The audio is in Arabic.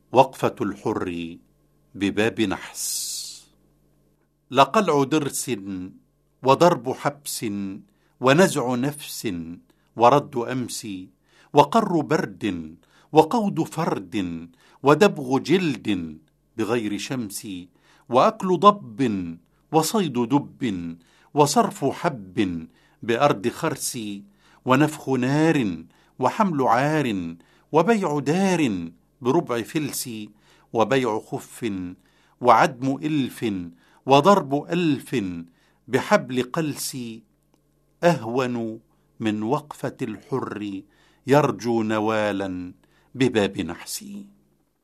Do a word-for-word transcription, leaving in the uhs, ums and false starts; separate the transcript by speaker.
Speaker 1: وقفة الحر بباب نحس. لقلع درس وضرب حبس ونزع نفس ورد أمس وقر برد وقود فرد ودبغ جلد بغير شمس وأكل ضب وصيد دب وصرف حب بأرض خرس ونفخ نار وحمل عار وبيع دار بربع فلس وبيع خف وعدم إلف وضرب ألف بحبل قلس أهون من وقفة الحر يرجو نوالا بباب نحس.